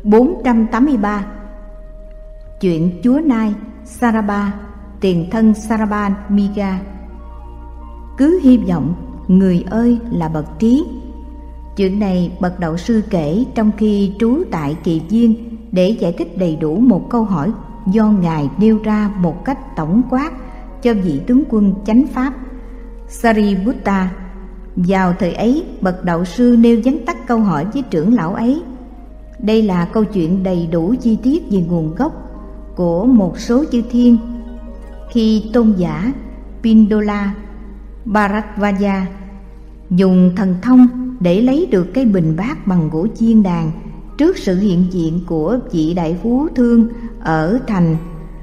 483. Chuyện chúa Nai Saraba, tiền thân Saraba Miga. Cứ hy vọng người ơi là bậc trí. Chuyện này bậc đạo sư kể trong khi trú tại Kỳ Viên để giải thích đầy đủ một câu hỏi do Ngài nêu ra một cách tổng quát cho vị tướng quân chánh pháp Sariputta. Vào thời ấy, bậc đạo sư nêu vắn tắt câu hỏi với trưởng lão ấy. Đây là câu chuyện đầy đủ chi tiết về nguồn gốc của một số chư thiên. Khi tôn giả Pindola Bharadvaja dùng thần thông để lấy được cái bình bát bằng gỗ chiên đàn trước sự hiện diện của vị đại phú thương ở thành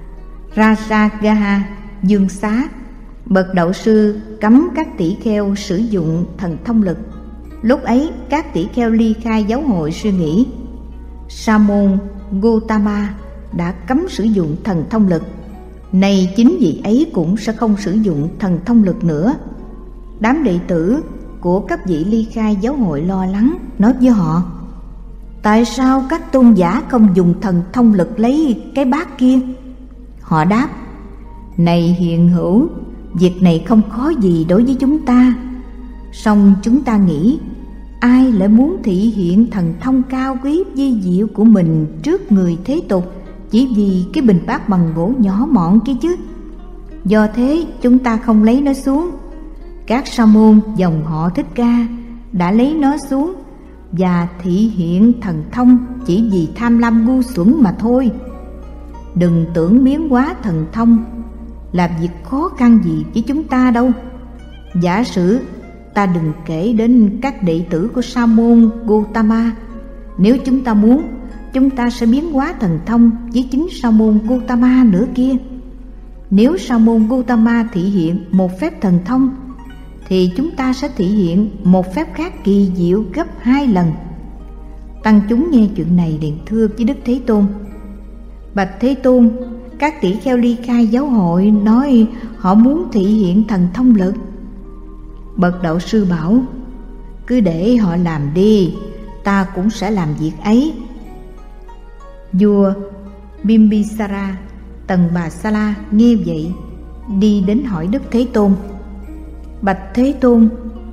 Rajagaha Dương Xá, bậc đạo sư cấm các tỷ kheo sử dụng thần thông lực. Lúc ấy các tỷ kheo ly khai giáo hội suy nghĩ Sa môn Gotama đã cấm sử dụng thần thông lực, nay chính vị ấy cũng sẽ không sử dụng thần thông lực nữa. Đám đệ tử của các vị ly khai giáo hội lo lắng nói với họ: tại sao các tôn giả không dùng thần thông lực lấy cái bát kia? Họ đáp: này hiền hữu, việc này không khó gì đối với chúng ta. Song chúng ta nghĩ ai lại muốn thị hiện thần thông cao quý vi diệu của mình trước người thế tục chỉ vì cái bình bát bằng gỗ nhỏ mọn kia chứ? Do thế chúng ta không lấy nó xuống. Các sa môn dòng họ Thích Ca đã lấy nó xuống và thị hiện thần thông chỉ vì tham lam ngu xuẩn mà thôi. Đừng tưởng biến hóa thần thông là việc khó khăn gì với chúng ta đâu. Giả sử ta đừng kể đến các đệ tử của Sa môn Gotama, nếu chúng ta muốn, chúng ta sẽ biến hóa thần thông với chính Sa môn Gotama nữa kia. Nếu Sa môn Gotama thị hiện một phép thần thông thì chúng ta sẽ thị hiện một phép khác kỳ diệu gấp 2 lần. Tăng chúng nghe chuyện này liền thưa với Đức Thế Tôn: bạch Thế Tôn, các tỷ kheo ly khai giáo hội nói họ muốn thị hiện thần thông lực. Bậc đạo sư bảo: cứ để họ làm đi, ta cũng sẽ làm việc ấy. Vua Bimbisara Tần Bà Sala nghe vậy, đi đến hỏi Đức Thế Tôn: bạch Thế Tôn,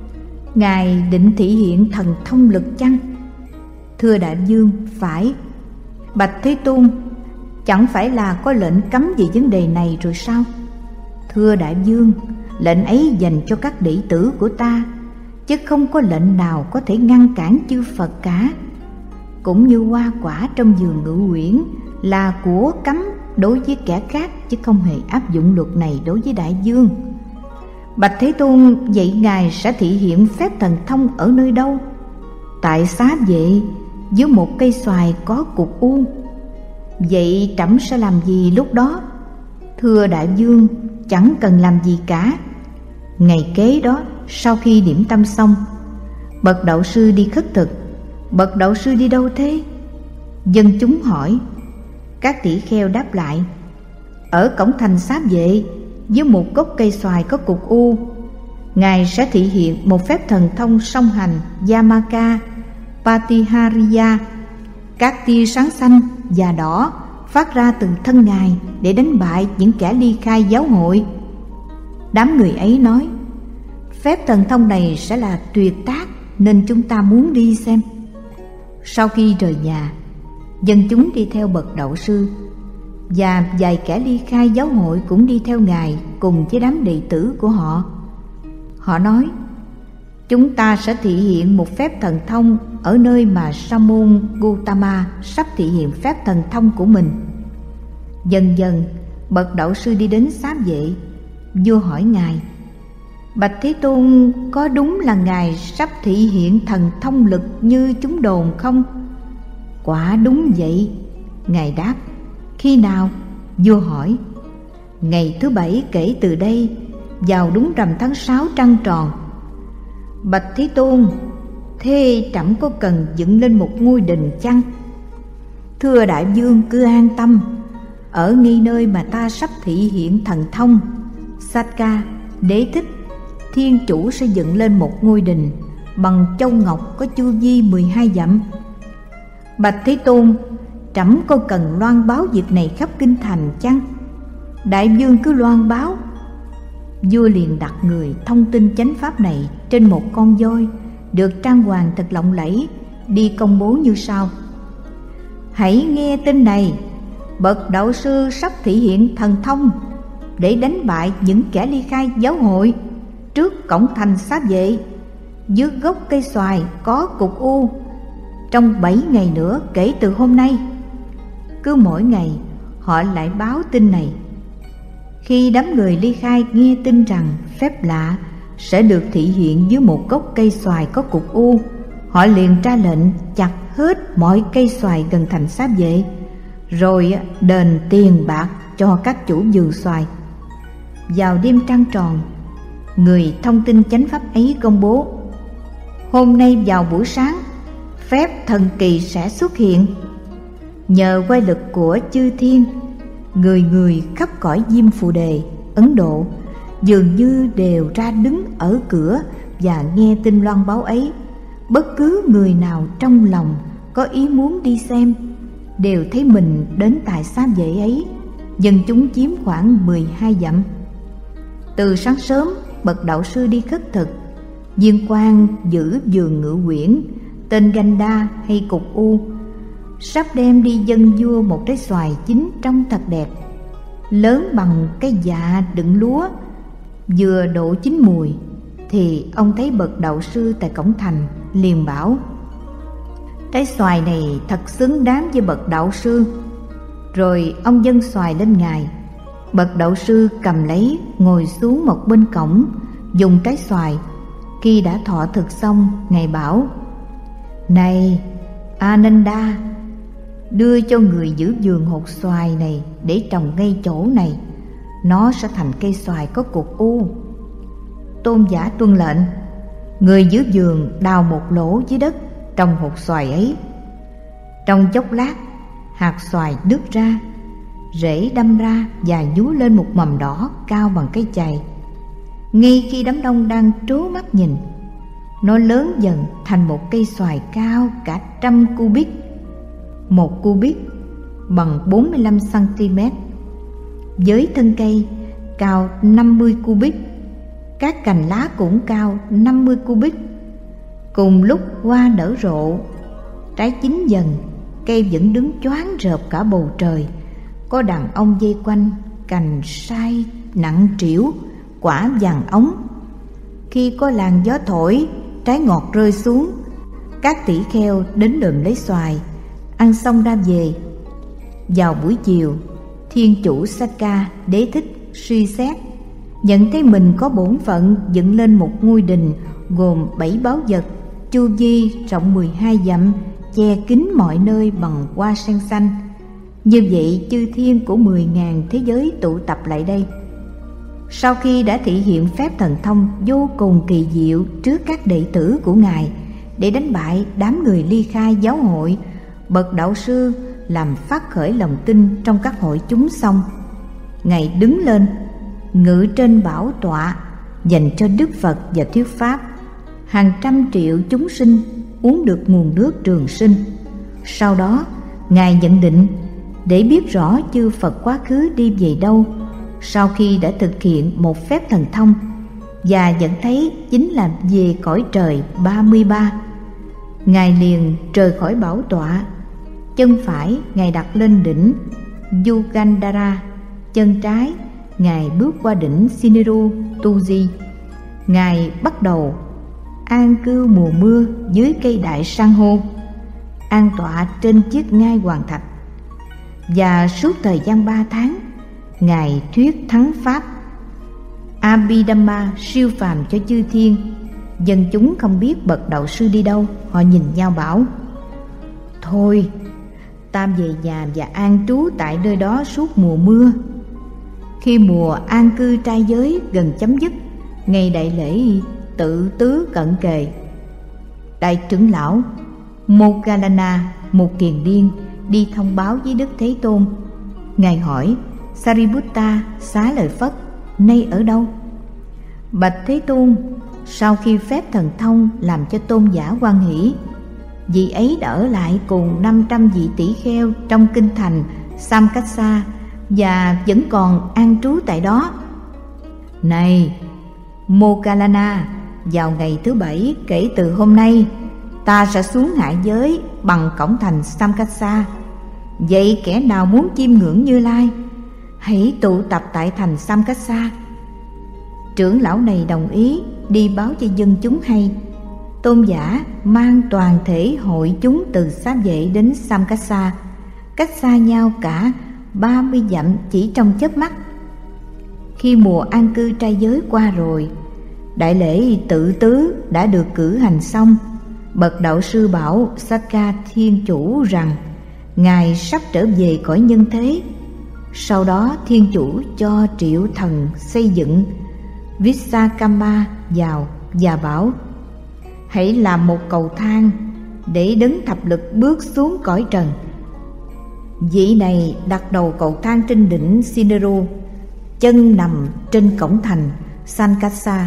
Ngài định thị hiện thần thông lực chăng? Thưa đại vương, phải. Bạch Thế Tôn, chẳng phải là có lệnh cấm về vấn đề này rồi sao? Thưa đại vương, lệnh ấy dành cho các đệ tử của ta, chứ không có lệnh nào có thể ngăn cản chư Phật cả. Cũng như hoa quả trong vườn Ngự Uyển là của cấm đối với kẻ khác, chứ không hề áp dụng luật này đối với đại vương. Bạch Thế Tôn, vậy Ngài sẽ thị hiện phép thần thông ở nơi đâu? Tại Xá Vệ, dưới một cây xoài có cục u. Vậy trẫm sẽ làm gì lúc đó? Thưa đại vương, chẳng cần làm gì cả. Ngày kế đó, sau khi điểm tâm xong, bậc đạo sư đi khất thực. Bậc đạo sư đi đâu thế? Dân chúng hỏi. Các tỷ kheo đáp lại: ở cổng thành Xá Vệ, dưới một gốc cây xoài có cục u, Ngài sẽ thị hiện một phép thần thông song hành Yamaka Patihariya. Các tia sáng xanh và đỏ phát ra từ thân Ngài để đánh bại những kẻ ly khai giáo hội. Đám người ấy nói: phép thần thông này sẽ là tuyệt tác, nên chúng ta muốn đi xem. Sau khi rời nhà, dân chúng đi theo bậc đạo sư, và vài kẻ ly khai giáo hội cũng đi theo Ngài cùng với đám đệ tử của họ. Họ nói: chúng ta sẽ thị hiện một phép thần thông ở nơi mà Sa môn Gotama sắp thị hiện phép thần thông của mình. Dần dần, bậc đạo sư đi đến Xá Vệ. Vua hỏi Ngài: bạch Thế Tôn, có đúng là Ngài sắp thị hiện thần thông lực như chúng đồn không? Quả đúng vậy. Ngài đáp: khi nào? Vua hỏi. Ngày thứ 7 kể từ đây, vào đúng rằm tháng 6 trăng tròn. Bạch Thế Tôn, thế trẫm có cần dựng lên một ngôi đình chăng? Thưa đại vương, cứ an tâm. Ở ngay nơi mà ta sắp thị hiện thần thông, Sakka, Đế Thích, Thiên Chủ sẽ dựng lên một ngôi đình bằng châu ngọc có chu vi 12 dặm. Bạch Thế Tôn, trẫm có cần loan báo việc này khắp kinh thành chăng? Đại vương cứ loan báo. Vua liền đặt người thông tin chánh pháp này trên một con voi được trang hoàng thật lộng lẫy, đi công bố như sau: hãy nghe tin này, bậc đạo sư sắp thị hiện thần thông để đánh bại những kẻ ly khai giáo hội trước cổng thành Xá Vệ. Dưới gốc cây xoài có cục u. Trong 7 ngày nữa kể từ hôm nay. Cứ mỗi ngày họ lại báo tin này. Khi đám người ly khai nghe tin rằng phép lạ sẽ được thị hiện dưới một gốc cây xoài có cục u, họ liền ra lệnh chặt hết mọi cây xoài gần thành Xá Vệ, rồi đền tiền bạc cho các chủ vườn xoài. Vào đêm trăng tròn, người thông tin chánh pháp ấy công bố: hôm nay vào buổi sáng, phép thần kỳ sẽ xuất hiện. Nhờ quay lực của chư thiên, người người khắp cõi Diêm Phù Đề, Ấn Độ dường như đều ra đứng ở cửa và nghe tin loan báo ấy. Bất cứ người nào trong lòng có ý muốn đi xem đều thấy mình đến tại Xá Vệ ấy. Dân chúng chiếm khoảng 12 dặm. Từ sáng sớm, bậc đạo sư đi khất thực. Viên quan giữ vườn ngự quyển tên Ganda hay cục u sắp đem đi dâng vua một trái xoài chín trông thật đẹp, lớn bằng cái dạ đựng lúa, vừa độ chín mùi. Thì ông thấy bậc đạo sư tại cổng thành, liền bảo: trái xoài này thật xứng đáng với bậc đạo sư. Rồi ông dâng xoài lên ngài. Bậc đạo sư cầm lấy, ngồi xuống một bên cổng, dùng trái xoài. Khi đã thọ thực xong, ngài bảo: này Ananda, đưa cho người giữ vườn hột xoài này để trồng ngay chỗ này, nó sẽ thành cây xoài có cục u. Tôn giả tuân lệnh. Người giữ vườn đào một lỗ dưới đất, trồng hột xoài ấy. Trong chốc lát, hạt xoài nứt ra, rễ đâm ra và nhú lên một mầm đỏ cao bằng cái chày. Ngay khi đám đông đang trố mắt nhìn, nó lớn dần thành một cây xoài cao cả 100 cubit. 1 cubit bằng 45 cm. Với thân cây cao 50 cubit, các cành lá cũng cao 50 cubit. Cùng lúc hoa nở rộ, trái chín dần, cây vẫn đứng choáng rợp cả bầu trời. Có đàn ông dây quanh, cành sai nặng trĩu, quả vàng ống. Khi có làn gió thổi, trái ngọt rơi xuống. Các tỷ kheo đến lượm lấy xoài, ăn xong ra về. Vào buổi chiều, thiên chủ Sakka Đế Thích suy xét, nhận thấy mình có bổn phận dựng lên một ngôi đình gồm 7 báu vật, chu vi rộng 12 dặm, che kín mọi nơi bằng hoa sen xanh. Như vậy chư thiên của 10.000 thế giới tụ tập lại đây. Sau khi đã thị hiện phép thần thông vô cùng kỳ diệu trước các đệ tử của ngài để đánh bại đám người ly khai giáo hội, bậc đạo sư làm phát khởi lòng tin trong các hội chúng xong, ngài đứng lên ngự trên bảo tọa dành cho Đức Phật và thuyết pháp. Hàng trăm triệu chúng sinh uống được nguồn nước trường sinh. Sau đó ngài nhận định để biết rõ chư Phật quá khứ đi về đâu sau khi đã thực hiện một phép thần thông, và nhận thấy chính là về cõi trời 33. Ngài liền rời khỏi bảo tọa. Chân phải ngài đặt lên đỉnh Yugandhara, chân trái ngài bước qua đỉnh Sineru Tuji. Ngài bắt đầu an cư mùa mưa dưới cây đại san hô, an tọa trên chiếc ngai hoàng thạch. Và suốt thời gian 3 tháng, ngài thuyết thắng pháp Abhidhamma siêu phàm cho chư thiên. Dân chúng không biết bậc đạo sư đi đâu, họ nhìn nhau bảo: thôi, ta về nhà và an trú tại nơi đó suốt mùa mưa. Khi mùa an cư trai giới gần chấm dứt, ngày đại lễ tự tứ cận kề, đại trưởng lão Moggallana, một kiền điên, đi thông báo với Đức Thế Tôn. Ngài hỏi: Sariputta xá lợi Phất nay ở đâu? Bạch Thế Tôn, sau khi phép thần thông làm cho tôn giả hoan hỷ, Vị ấy đã ở lại cùng 500 vị tỷ kheo trong kinh thành Samkassa và vẫn còn an trú tại đó. Này Moggallana, vào ngày thứ 7 kể từ hôm nay, ta sẽ xuống hạ giới bằng cổng thành Samkassa. Vậy kẻ nào muốn chiêm ngưỡng Như Lai, hãy tụ tập tại thành Samkassa. Trưởng lão này đồng ý đi báo cho dân chúng hay. Tôn giả mang toàn thể hội chúng từ Xá Vệ đến Samkassa, cách xa nhau cả 30 dặm chỉ trong chớp mắt. Khi mùa an cư trai giới qua rồi, đại lễ tự tứ đã được cử hành xong. Bậc đạo sư bảo Sakka Thiên Chủ rằng Ngài sắp trở về cõi nhân thế. Sau đó Thiên Chủ cho Triệu Thần xây dựng Vishakama vào và bảo: hãy làm một cầu thang để đấng thập lực bước xuống cõi trần. Vị này đặt đầu cầu thang trên đỉnh Sineru, chân nằm trên cổng thành Sankassa.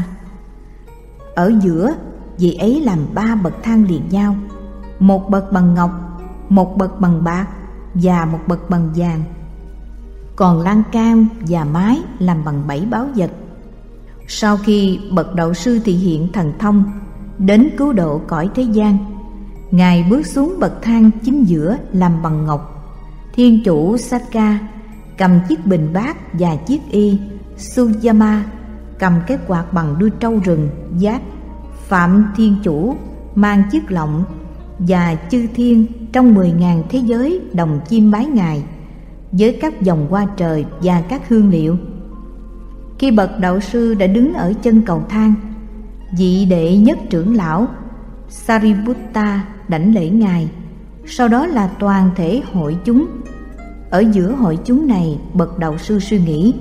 Ở giữa, vị ấy làm 3 bậc thang liền nhau, một bậc bằng ngọc, một bậc bằng bạc và một bậc bằng vàng. Còn lan can và mái làm bằng 7 báu vật. Sau khi bậc đạo sư thị hiện thần thông đến cứu độ cõi thế gian, Ngài bước xuống bậc thang chính giữa làm bằng ngọc. Thiên Chủ Sakka cầm chiếc bình bát và chiếc y. Suyama cầm cái quạt bằng đuôi trâu rừng giác. Phạm Thiên Chủ mang chiếc lọng, và chư thiên trong 10.000 thế giới đồng chiêm bái Ngài với các vòng hoa trời và các hương liệu. Khi bậc đạo sư đã đứng ở chân cầu thang, vị đệ nhất trưởng lão Sariputta đảnh lễ Ngài. Sau đó là toàn thể hội chúng. Ở giữa hội chúng này, bậc đạo sư suy nghĩ: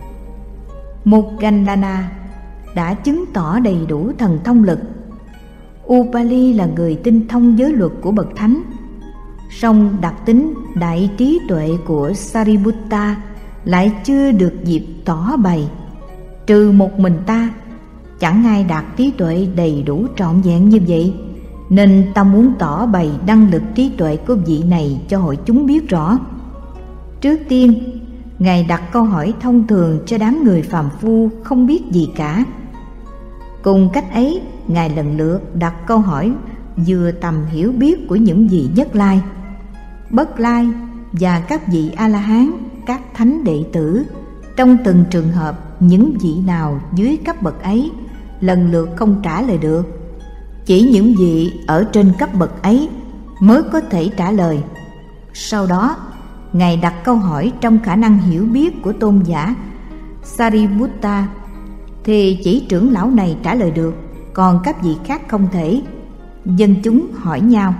Moggallana đã chứng tỏ đầy đủ thần thông lực. Upali là người tinh thông giới luật của bậc thánh, song đặc tính đại trí tuệ của Sariputta lại chưa được dịp tỏ bày. Trừ một mình ta, chẳng ai đạt trí tuệ đầy đủ trọn vẹn như vậy, nên ta muốn tỏ bày năng lực trí tuệ của vị này cho hội chúng biết rõ. Trước tiên, Ngài đặt câu hỏi thông thường cho đám người phàm phu không biết gì cả. Cùng cách ấy, Ngài lần lượt đặt câu hỏi vừa tầm hiểu biết của những vị Nhất Lai, Bất Lai và các vị A-la-hán, các thánh đệ tử. Trong từng trường hợp, những vị nào dưới cấp bậc ấy lần lượt không trả lời được. Chỉ những vị ở trên cấp bậc ấy mới có thể trả lời. Sau đó, Ngài đặt câu hỏi trong khả năng hiểu biết của tôn giả Sariputta, thì chỉ trưởng lão này trả lời được, còn các vị khác không thể. Dân chúng hỏi nhau: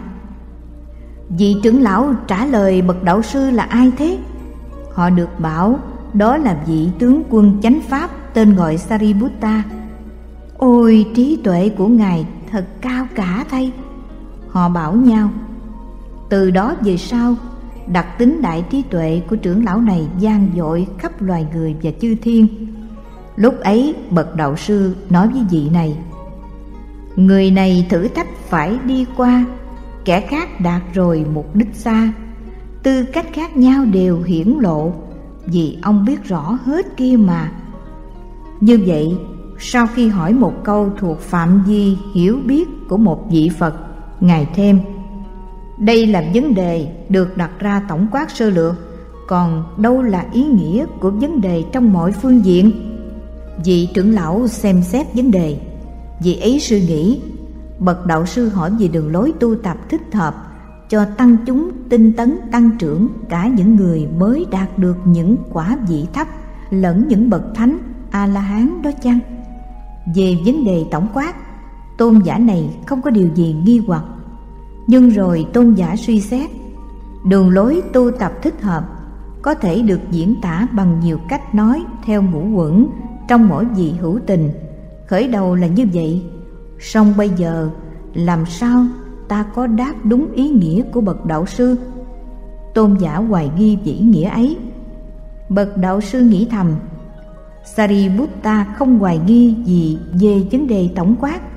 vị trưởng lão trả lời bậc đạo sư là ai thế? Họ được bảo đó là vị tướng quân chánh pháp tên gọi Sariputta. Ôi, trí tuệ của Ngài thật cao cả thay, họ bảo nhau. Từ đó về sau, đặc tính đại trí tuệ của trưởng lão này vang dội khắp loài người và chư thiên. Lúc ấy, bậc đạo sư nói với vị này: người này thử thách phải đi qua, kẻ khác đạt rồi mục đích xa. Tư cách khác nhau đều hiển lộ, vì ông biết rõ hết kia mà. Như vậy, sau khi hỏi một câu thuộc phạm vi hiểu biết của một vị Phật, Ngài thêm: đây là vấn đề được đặt ra tổng quát sơ lược, còn đâu là ý nghĩa của vấn đề trong mọi phương diện. Vị trưởng lão xem xét vấn đề. Vị ấy suy nghĩ: bậc đạo sư hỏi về đường lối tu tập thích hợp cho tăng chúng tinh tấn tăng trưởng, cả những người mới đạt được những quả vị thấp lẫn những bậc thánh A-la-hán đó chăng? Về vấn đề tổng quát, tôn giả này không có điều gì nghi hoặc. Nhưng rồi tôn giả suy xét, đường lối tu tập thích hợp có thể được diễn tả bằng nhiều cách nói theo ngũ uẩn trong mỗi vị hữu tình. Khởi đầu là như vậy, song bây giờ làm sao ta có đáp đúng ý nghĩa của bậc đạo sư? Tôn giả hoài nghi vĩ nghĩa ấy. Bậc đạo sư nghĩ thầm: Sariputta không hoài nghi gì về vấn đề tổng quát.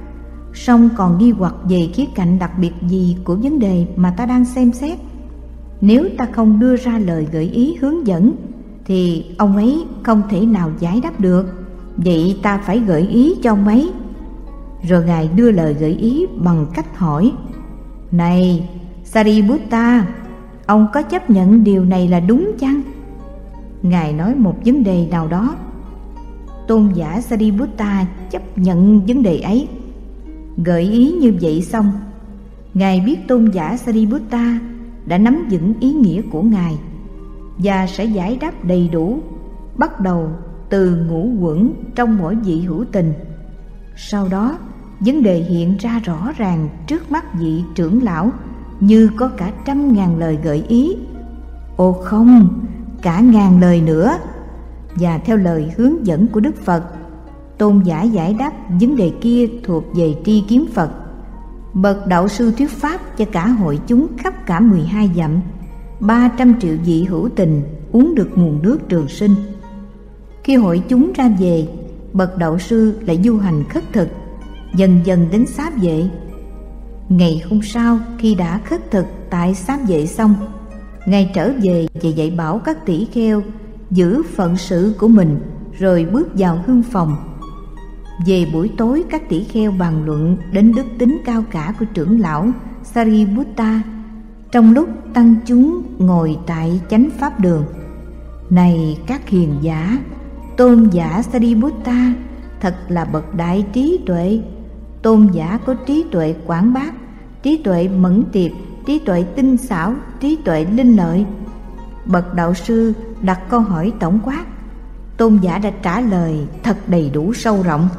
song còn nghi hoặc về khía cạnh đặc biệt gì của vấn đề mà ta đang xem xét. Nếu ta không đưa ra lời gợi ý hướng dẫn thì ông ấy không thể nào giải đáp được. Vậy ta phải gợi ý cho ông ấy. Rồi Ngài đưa lời gợi ý bằng cách hỏi: Này Sariputta, ông có chấp nhận điều này là đúng chăng? Ngài nói một vấn đề nào đó. Tôn giả Sariputta chấp nhận vấn đề ấy. Gợi ý như vậy xong, Ngài biết tôn giả Sariputta đã nắm vững ý nghĩa của Ngài và sẽ giải đáp đầy đủ, bắt đầu từ ngũ uẩn trong mỗi vị hữu tình. Sau đó, vấn đề hiện ra rõ ràng trước mắt vị trưởng lão như có cả 100.000 lời gợi ý. Ồ không, cả ngàn lời nữa. Và theo lời hướng dẫn của Đức Phật, tôn giả giải đáp vấn đề kia thuộc về tri kiến Phật. Bậc đạo sư thuyết pháp cho cả hội chúng khắp cả 12 dặm, 300 triệu vị hữu tình uống được nguồn nước trường sinh. Khi hội chúng ra về, bậc đạo sư lại du hành khất thực, dần dần đến Xá Vệ. Ngày hôm sau, khi đã khất thực tại Xá Vệ xong, Ngài trở về và dạy bảo các tỷ kheo giữ phận sự của mình, rồi bước vào hương phòng. Về buổi tối, các tỷ kheo bàn luận đến đức tính cao cả của trưởng lão Sariputta trong lúc tăng chúng ngồi tại chánh pháp đường. Này các hiền giả, tôn giả Sariputta thật là bậc đại trí tuệ. Tôn giả có trí tuệ quảng bác, trí tuệ mẫn tiệp, trí tuệ tinh xảo, trí tuệ linh lợi. Bậc đạo sư đặt câu hỏi tổng quát, tôn giả đã trả lời thật đầy đủ sâu rộng.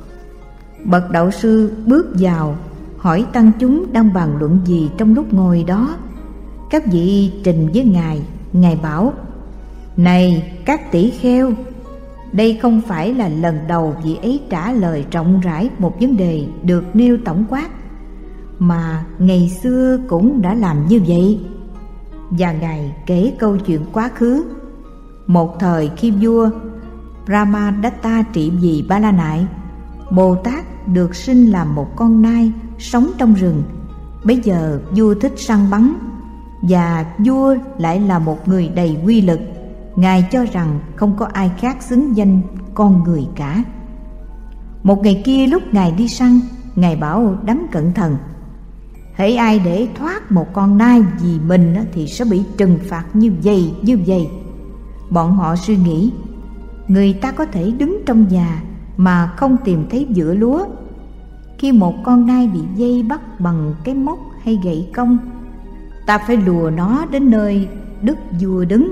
Bậc đạo sư bước vào hỏi tăng chúng đang bàn luận gì trong lúc ngồi đó. Các vị trình với Ngài. Ngài bảo: Này các tỷ kheo, đây không phải là lần đầu vị ấy trả lời rộng rãi một vấn đề được nêu tổng quát, mà ngày xưa cũng đã làm như vậy. Và Ngài kể câu chuyện quá khứ. Một thời khi vua Brahmadatta trị vì Ba La Nại, Bồ Tát được sinh làm một con nai sống trong rừng. Bấy giờ vua thích săn bắn, và vua lại là một người đầy quy lực. Ngài cho rằng không có ai khác xứng danh con người cả. Một ngày kia lúc Ngài đi săn, Ngài bảo đám cận thần: hễ ai để thoát một con nai vì mình thì sẽ bị trừng phạt như vậy, như vậy. Bọn họ suy nghĩ, người ta có thể đứng trong nhà mà không tìm thấy vựa lúa. Khi một con nai bị dây bắt bằng cái móc hay gậy công, ta phải lùa nó đến nơi đức vua đứng.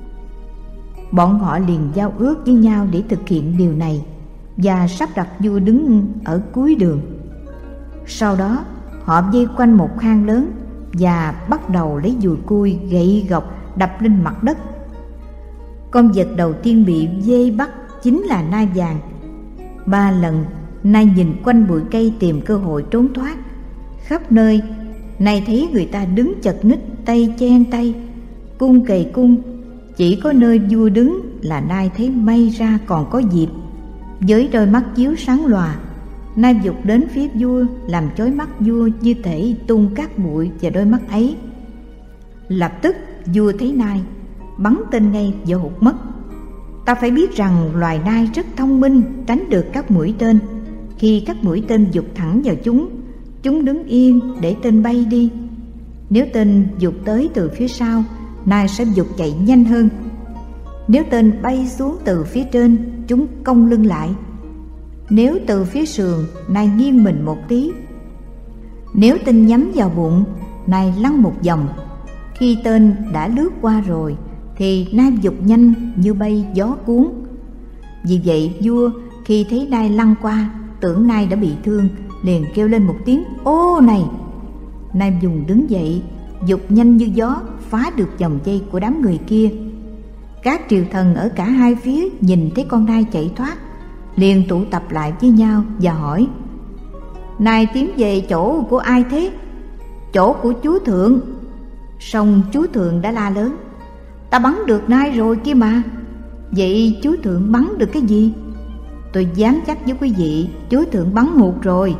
Bọn họ liền giao ước với nhau để thực hiện điều này và sắp đặt vua đứng ở cuối đường. Sau đó họ vây quanh một hang lớn và bắt đầu lấy dùi cui, gậy gộc đập lên mặt đất. Con vật đầu tiên bị dây bắt chính là nai vàng. 3 lần nai nhìn quanh bụi cây tìm cơ hội trốn thoát. Khắp nơi nai thấy người ta đứng chật ních, tay chen tay, cung kề cung. Chỉ có nơi vua đứng là nai thấy may ra còn có dịp. Với đôi mắt chiếu sáng lòa, nai vụt đến phía vua, làm chói mắt vua như thể tung cát bụi vào đôi mắt ấy. Lập tức vua thấy nai, bắn tên ngay và hụt mất. Ta phải biết rằng loài nai rất thông minh, tránh được các mũi tên. Khi các mũi tên vụt thẳng vào chúng đứng yên để tên bay đi. Nếu tên vụt tới từ phía sau, nai sẽ vụt chạy nhanh hơn. Nếu tên bay xuống từ phía trên, chúng cong lưng lại. Nếu từ phía sườn, nai nghiêng mình một tí. Nếu tên nhắm vào bụng, nai lăn một vòng. Khi tên đã lướt qua rồi thì nai vụt nhanh như bay gió cuốn. Vì vậy vua khi thấy nai lăn qua, tưởng nai đã bị thương, liền kêu lên một tiếng ô này. Nai dùng đứng dậy, vụt nhanh như gió, phá được vòng dây của đám người kia. Các triều thần ở cả hai phía nhìn thấy con nai chạy thoát, liền tụ tập lại với nhau và hỏi: nai tiến về chỗ của ai thế? Chỗ của chúa thượng. Song chúa thượng đã la lớn: ta bắn được nai rồi kia mà. Vậy chúa thượng bắn được cái gì? Tôi dám chắc với quý vị, chúa thượng bắn hụt rồi.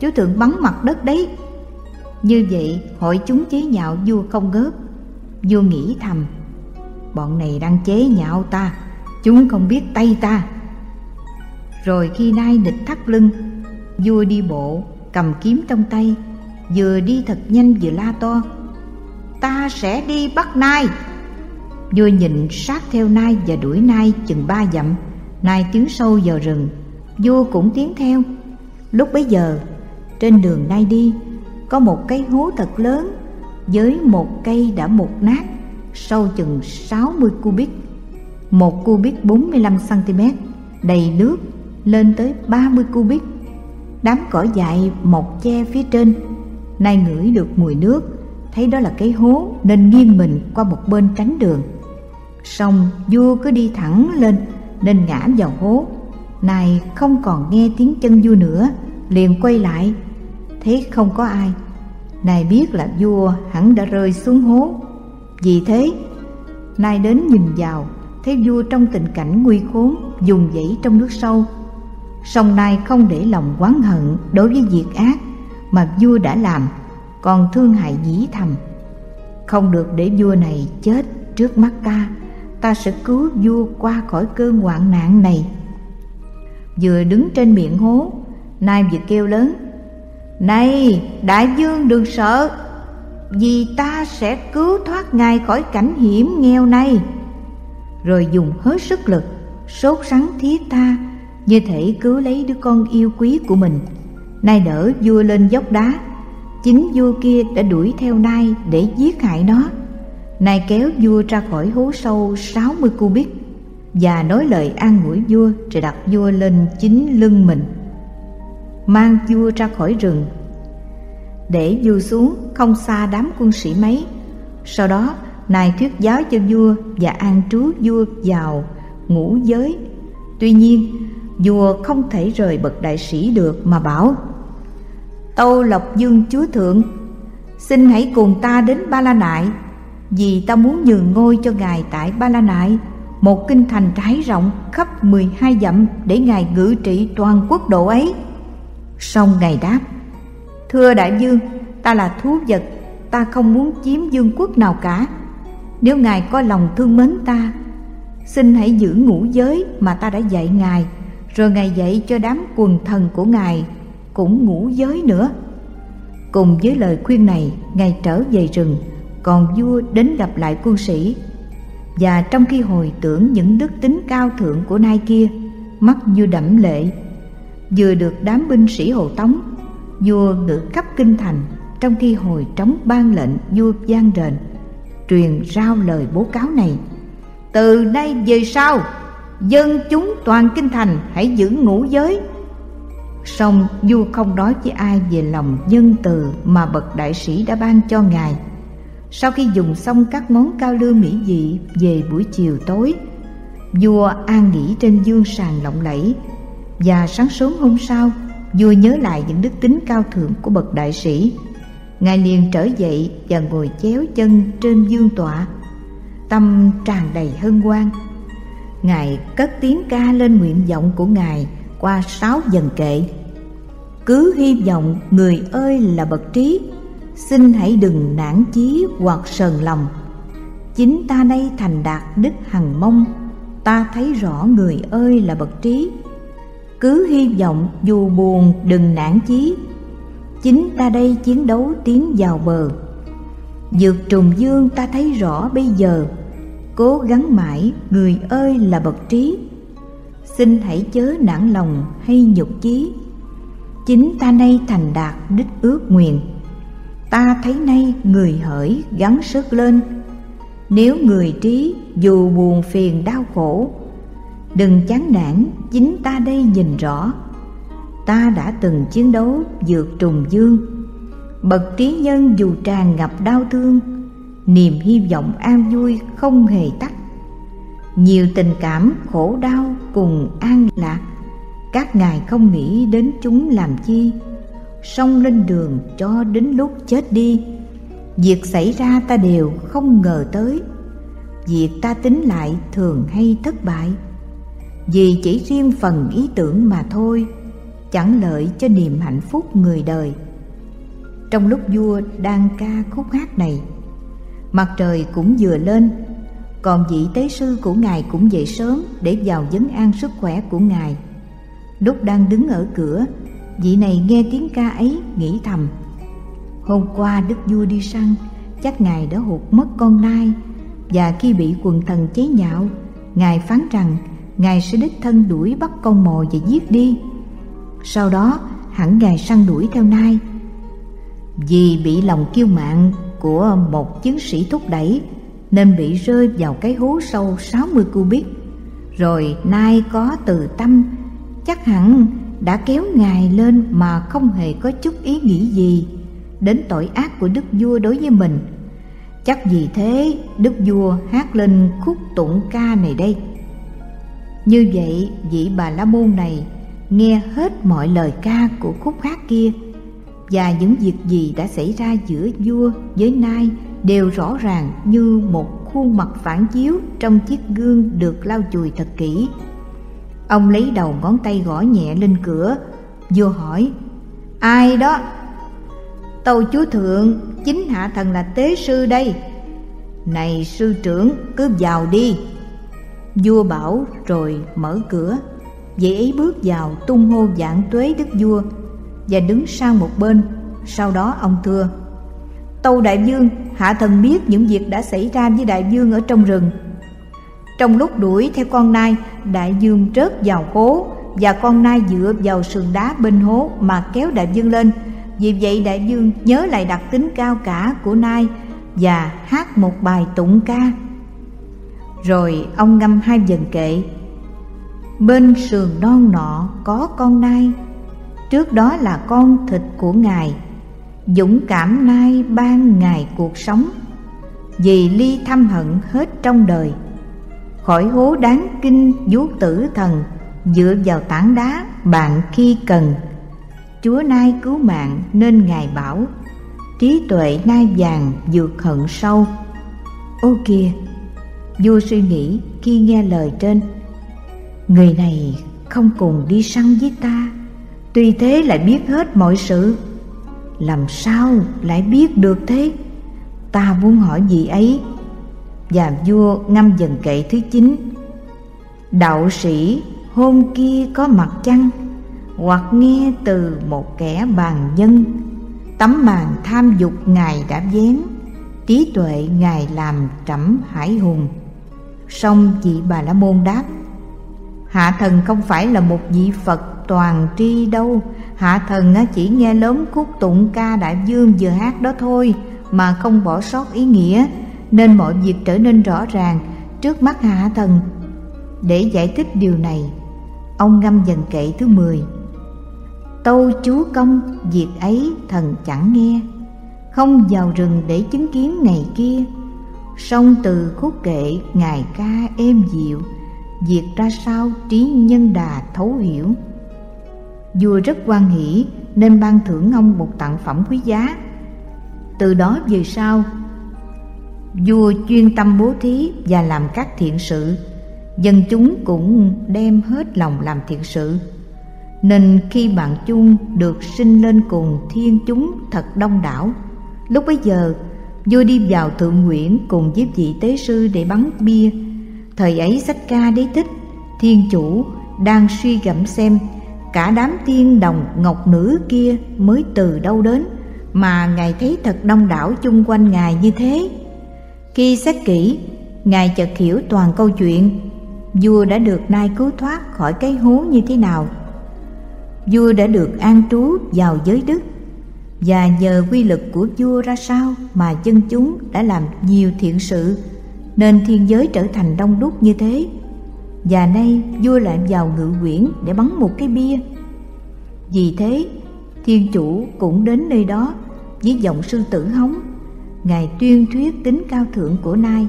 chúa thượng bắn mặt đất đấy. Như vậy hội chúng chế nhạo vua không ngớt. Vua nghĩ thầm, bọn này đang chế nhạo ta, chúng không biết tay ta. Rồi khi nai địch thắt lưng, vua đi bộ cầm kiếm trong tay, vừa đi thật nhanh vừa la to, ta sẽ đi bắt nai. Vua nhìn sát theo nai và đuổi nai chừng 3 dặm. Nai tiến sâu vào rừng, vua cũng tiến theo. Lúc bấy giờ trên đường nai đi có một cái hố thật lớn, với một cây đã mục nát, sâu chừng 60 cubic, 1 cubic 45 cm, đầy nước lên tới 30 cubic. Đám cỏ dại mọc che phía trên. Nai ngửi được mùi nước, thấy đó là cái hố nên nghiêng mình qua một bên tránh đường. Song vua cứ đi thẳng lên nên ngã vào hố. Nai không còn nghe tiếng chân vua nữa, liền quay lại, thấy không có ai. Nai biết là vua hẳn đã rơi xuống hố. Vì thế Nai đến nhìn vào, thấy vua trong tình cảnh nguy khốn, vùng vẫy trong nước sâu. Song Nai không để lòng oán hận đối với việc ác mà vua đã làm, còn thương hại nghĩ thầm, không được để vua này chết trước mắt ta, ta sẽ cứu vua qua khỏi cơn hoạn nạn này. Vừa đứng trên miệng hố, Nai vừa kêu lớn, này đại vương đừng sợ, vì ta sẽ cứu thoát ngài khỏi cảnh hiểm nghèo này. Rồi dùng hết sức lực, sốt sắng thiết tha, như thể cứu lấy đứa con yêu quý của mình. Nai đỡ vua lên dốc đá. Chính vua kia đã đuổi theo Nai để giết hại nó. Nai kéo vua ra khỏi hố sâu 60 cubic và nói lời an ủi vua, rồi đặt vua lên chính lưng mình, mang vua ra khỏi rừng, để vua xuống không xa đám quân sĩ mấy. Sau đó Nai thuyết giáo cho vua và an trú vua vào ngũ giới. Tuy nhiên vua không thể rời bậc đại sĩ được, mà bảo, tâu Lộc Dương chúa thượng, xin hãy cùng ta đến Ba La Nại, vì ta muốn nhường ngôi cho ngài tại Ba La Nại, một kinh thành trải rộng khắp 12 dặm, để ngài ngự trị toàn quốc độ ấy. Song ngài đáp, thưa đại vương, ta là thú vật, ta không muốn chiếm vương quốc nào cả. Nếu ngài có lòng thương mến ta, xin hãy giữ ngũ giới mà ta đã dạy ngài, rồi ngài dạy cho đám quần thần của ngài cũng ngũ giới nữa. Cùng với lời khuyên này, ngài trở về rừng, còn vua đến gặp lại quân sĩ. Và trong khi hồi tưởng những đức tính cao thượng của Nai kia, mắt vua đẫm lệ. Vừa được đám binh sĩ hộ tống, vua ngự khắp kinh thành, trong khi hồi trống ban lệnh, vua vang rền truyền rao lời bố cáo này: từ nay về sau, dân chúng toàn kinh thành hãy giữ ngũ giới. Song vua không nói với ai về lòng nhân từ mà bậc đại sĩ đã ban cho ngài. Sau khi dùng xong các món cao lương mỹ vị về buổi chiều tối, vua an nghỉ trên giường sàn lộng lẫy. Và sáng sớm hôm sau, vua nhớ lại những đức tính cao thượng của bậc đại sĩ. Ngài liền trở dậy và ngồi chéo chân trên vương tọa, tâm tràn đầy hân hoan. Ngài cất tiếng ca lên nguyện vọng của ngài qua 6 dần kệ: cứ hy vọng người ơi là bậc trí, xin hãy đừng nản chí hoặc sờn lòng. Chính ta nay thành đạt đức hằng mong, ta thấy rõ người ơi là bậc trí. Cứ hy vọng dù buồn đừng nản chí, chính ta đây chiến đấu tiến vào bờ. Vượt trùng dương ta thấy rõ bây giờ, cố gắng mãi người ơi là bậc trí. Xin hãy chớ nản lòng hay nhục chí, chính ta nay thành đạt đích ước nguyện. Ta thấy nay người hỡi gắng sức lên, nếu người trí dù buồn phiền đau khổ, đừng chán nản, chính ta đây nhìn rõ. Ta đã từng chiến đấu vượt trùng dương, bậc trí nhân dù tràn ngập đau thương, niềm hy vọng an vui không hề tắt. Nhiều tình cảm khổ đau cùng an lạc, các ngài không nghĩ đến chúng làm chi, song lên đường cho đến lúc chết đi. Việc xảy ra ta đều không ngờ tới, việc ta tính lại thường hay thất bại, vì chỉ riêng phần ý tưởng mà thôi. chẳng lợi cho niềm hạnh phúc người đời. Trong lúc vua đang ca khúc hát này, mặt trời cũng vừa lên, còn vị tế sư của ngài cũng dậy sớm để vào vấn an sức khỏe của ngài. Lúc đang đứng ở cửa, vị này nghe tiếng ca ấy, nghĩ thầm: hôm qua đức vua đi săn, chắc ngài đã hụt mất con nai, và khi bị quần thần chế nhạo, ngài phán rằng ngài sẽ đích thân đuổi bắt con mồi và giết đi. Sau đó hẳn ngài săn đuổi theo nai. Vì bị lòng kiêu mạn của một chiến sĩ thúc đẩy, nên bị rơi vào cái hố sâu 60 cubit. Rồi nai có từ tâm, chắc hẳn đã kéo ngài lên mà không hề có chút ý nghĩ gì đến tội ác của đức vua đối với mình. Chắc vì thế đức vua hát lên khúc tụng ca này đây. Như vậy vị Bà La Môn này nghe hết mọi lời ca của khúc hát kia, và những việc gì đã xảy ra giữa vua với nai đều rõ ràng như một khuôn mặt phản chiếu trong chiếc gương được lau chùi thật kỹ. Ông lấy đầu ngón tay gõ nhẹ lên cửa. Vua hỏi: ai đó? Tâu chúa thượng, chính hạ thần là tế sư đây. Này sư trưởng, cứ vào đi. Vua bảo rồi mở cửa. Vị ấy bước vào tung hô vạn tuế đức vua và đứng sang một bên. Sau đó ông thưa: tâu đại vương, hạ thần biết những việc đã xảy ra với đại vương ở trong rừng. Trong lúc đuổi theo con nai, đại vương rớt vào hố, và con nai dựa vào sườn đá bên hố mà kéo đại vương lên. Vì vậy đại vương nhớ lại đặc tính cao cả của nai và hát một bài tụng ca. Rồi ông ngâm hai vần kệ: bên sườn non nọ có con nai, trước đó là con thịt của ngài. Dũng cảm nai ban ngài cuộc sống, vì ly thăm hận hết trong đời. Khỏi hố đáng kinh vuốt tử thần, dựa vào tảng đá bạn khi cần. Chúa nai cứu mạng nên ngài bảo, trí tuệ nai vàng vượt hận sâu. Ô kìa, vua suy nghĩ khi nghe lời trên, người này không cùng đi săn với ta, tuy thế lại biết hết mọi sự. Làm sao lại biết được thế? Ta muốn hỏi vị ấy. Và vua ngâm vần kệ thứ 9: đạo sĩ hôm kia có mặt chăng, hoặc nghe từ một kẻ bàn nhân. Tấm màn tham dục ngài đã vén, trí tuệ ngài làm trẫm hải hùng. Song vị Bà La Môn đáp: hạ thần không phải là một vị Phật toàn tri đâu. Hạ thần chỉ nghe lớn khúc tụng ca đại vương vừa hát đó thôi, mà không bỏ sót ý nghĩa, nên mọi việc trở nên rõ ràng trước mắt hạ thần. Để giải thích điều này, ông ngâm vần kệ thứ 10: tâu chúa công, việc ấy thần chẳng nghe, không vào rừng để chứng kiến ngày kia. Song từ khúc kệ ngài ca êm dịu, việc ra sao trí nhân đà thấu hiểu. Vua rất hoan hỷ nên ban thưởng ông một tặng phẩm quý giá. Từ đó về sau, vua chuyên tâm bố thí và làm các thiện sự. Dân chúng cũng đem hết lòng làm thiện sự, nên khi bạn chung được sinh lên cùng thiên chúng thật đông đảo. Lúc bấy giờ, vua đi vào thượng nguyện cùng với vị tế sư để bắn bia. Thời ấy sách ca Đế Thích, thiên chủ đang suy gẫm xem cả đám tiên đồng ngọc nữ kia mới từ đâu đến mà ngài thấy thật đông đảo chung quanh ngài như thế. Khi xét kỹ, ngài chợt hiểu toàn câu chuyện vua đã được nai cứu thoát khỏi cái hố như thế nào. Vua đã được an trú vào giới đức, và nhờ quy lực của vua ra sao mà dân chúng đã làm nhiều thiện sự, nên thiên giới trở thành đông đúc như thế. Và nay vua lại vào ngự quyển để bắn một cái bia. Vì thế thiên chủ cũng đến nơi đó với giọng sư tử hống. Ngài tuyên thuyết tính cao thượng của nai,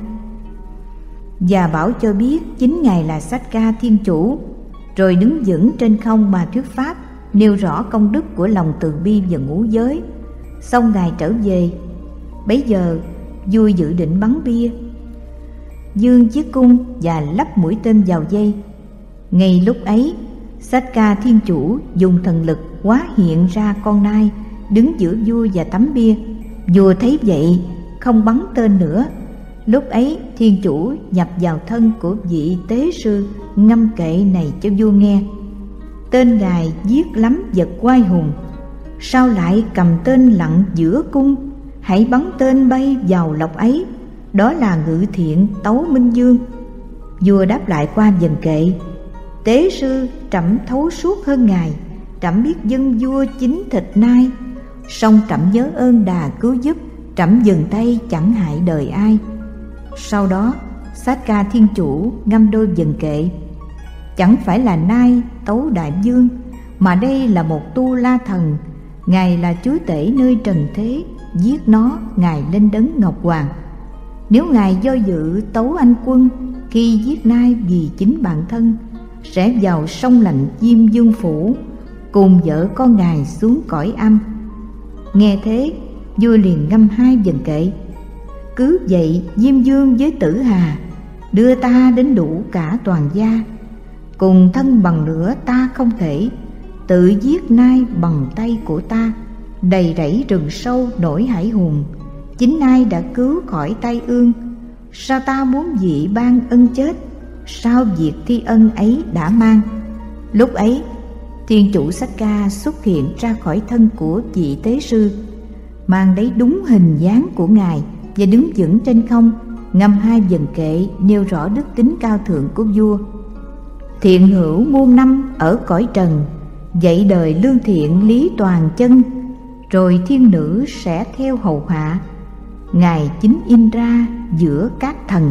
và bảo cho biết chính ngài là Sách Ca Thiên Chủ, rồi đứng vững trên không mà thuyết pháp, nêu rõ công đức của lòng từ bi và ngũ giới. Xong ngài trở về. Bấy giờ vua dự định bắn bia, dương chiếc cung và lắp mũi tên vào dây. Ngay lúc ấy, Sakka Thiên Chủ dùng thần lực hóa hiện ra con nai đứng giữa vua và tấm bia. Vua thấy vậy không bắn tên nữa. Lúc ấy Thiên Chủ nhập vào thân của vị tế sư ngâm kệ này cho vua nghe. Tên ngài giết lắm vật oai hùng, sao lại cầm tên lặng giữa cung? Hãy bắn tên bay vào lộc ấy, đó là ngự thiện Tấu Minh Dương. Vua đáp lại qua vần kệ: Tế sư, trẫm thấu suốt hơn ngài, trẫm biết dâng vua chính thịt nai, song trẫm nhớ ơn đà cứu giúp, trẫm dừng tay chẳng hại đời ai. Sau đó Sakka Thiên Chủ ngâm đôi vần kệ: Chẳng phải là nai Tấu Đại Dương, mà đây là một tu la thần, ngài là chúa tể nơi trần thế, giết nó ngài lên đấng ngọc hoàng. Nếu ngài do dự Tấu Anh Quân khi giết nai vì chính bản thân, sẽ vào sông lạnh Diêm Dương Phủ, cùng vợ con ngài xuống cõi âm. Nghe thế, vua liền ngâm hai vần kệ: Cứ vậy Diêm Dương với Tử Hà, đưa ta đến đủ cả toàn gia. Cùng thân bằng lửa ta không thể, tự giết nai bằng tay của ta. Đầy rẫy rừng sâu nổi hải hùng, chính nai đã cứu khỏi tai ương. Sao ta muốn vị ban ân chết, sao việc thi ân ấy đã mang. Lúc ấy Thiên Chủ Sakka xuất hiện ra khỏi thân của vị tế sư, mang lấy đúng hình dáng của ngài và đứng vững trên không, ngâm hai vần kệ nêu rõ đức tính cao thượng của vua. Thiện hữu muôn năm ở cõi trần, dạy đời lương thiện lý toàn chân, rồi thiên nữ sẽ theo hầu hạ. Ngài chính in ra giữa các thần,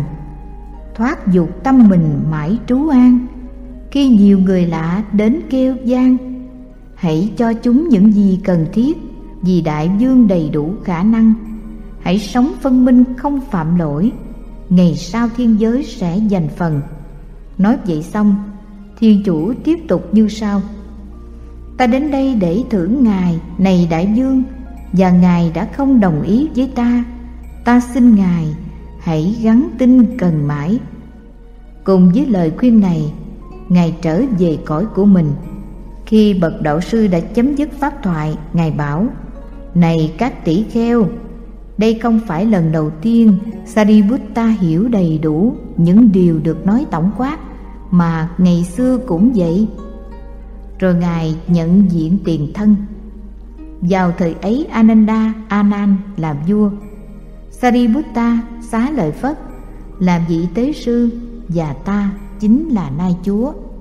thoát dục tâm mình mãi trú an. Khi nhiều người lạ đến kêu gian, hãy cho chúng những gì cần thiết, vì đại vương đầy đủ khả năng. Hãy sống phân minh không phạm lỗi, ngày sau thiên giới sẽ giành phần. Nói vậy xong, Thiên Chủ tiếp tục như sau: Ta đến đây để thưởng ngài này đại vương, và ngài đã không đồng ý với ta. Ta xin ngài hãy gắng tin cần mãi. Cùng với lời khuyên này, ngài trở về cõi của mình. Khi bậc đạo sư đã chấm dứt pháp thoại, ngài bảo: Này các tỷ kheo, đây không phải lần đầu tiên Sariputta hiểu đầy đủ những điều được nói tổng quát, mà ngày xưa cũng vậy. Rồi ngài nhận diện tiền thân. Vào thời ấy Ananda Anan làm vua, Sariputta xá lợi Phất làm vị tế sư, và ta chính là nai chúa.